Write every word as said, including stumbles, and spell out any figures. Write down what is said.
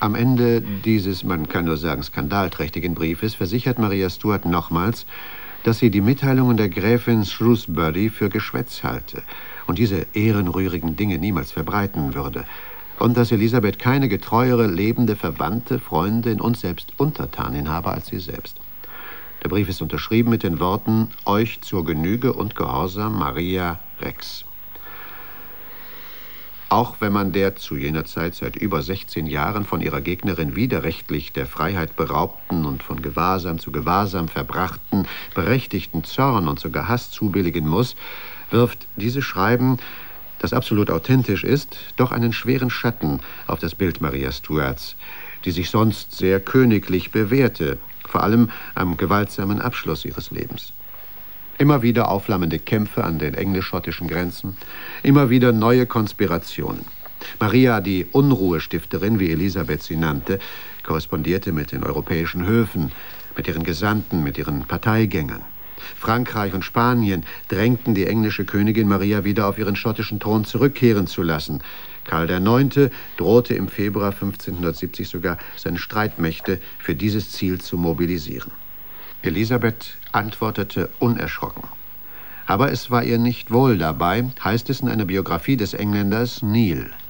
Am Ende dieses, man kann nur sagen, skandalträchtigen Briefes versichert Maria Stuart nochmals, dass sie die Mitteilungen der Gräfin Shrewsbury für Geschwätz halte und diese ehrenrührigen Dinge niemals verbreiten würde, und dass Elisabeth keine getreuere lebende Verwandte, Freundin und selbst Untertanin habe als sie selbst. Der Brief ist unterschrieben mit den Worten »Euch zur Genüge und Gehorsam Maria Rex«. Auch wenn man der zu jener Zeit seit über sechzehn Jahren von ihrer Gegnerin widerrechtlich der Freiheit beraubten und von Gewahrsam zu Gewahrsam verbrachten, berechtigten Zorn und sogar Hass zubilligen muss, wirft dieses Schreiben, das absolut authentisch ist, doch einen schweren Schatten auf das Bild Maria Stuarts, die sich sonst sehr königlich bewährte, vor allem am gewaltsamen Abschluss ihres Lebens. Immer wieder aufflammende Kämpfe an den englisch-schottischen Grenzen, immer wieder neue Konspirationen. Maria, die Unruhestifterin, wie Elisabeth sie nannte, korrespondierte mit den europäischen Höfen, mit ihren Gesandten, mit ihren Parteigängern. Frankreich und Spanien drängten die englische Königin Maria wieder auf ihren schottischen Thron zurückkehren zu lassen. Karl der Neunte drohte im Februar fünfzehnhundertsiebzig sogar, seine Streitmächte für dieses Ziel zu mobilisieren. Elisabeth antwortete unerschrocken. Aber es war ihr nicht wohl dabei, heißt es in einer Biografie des Engländers Neil.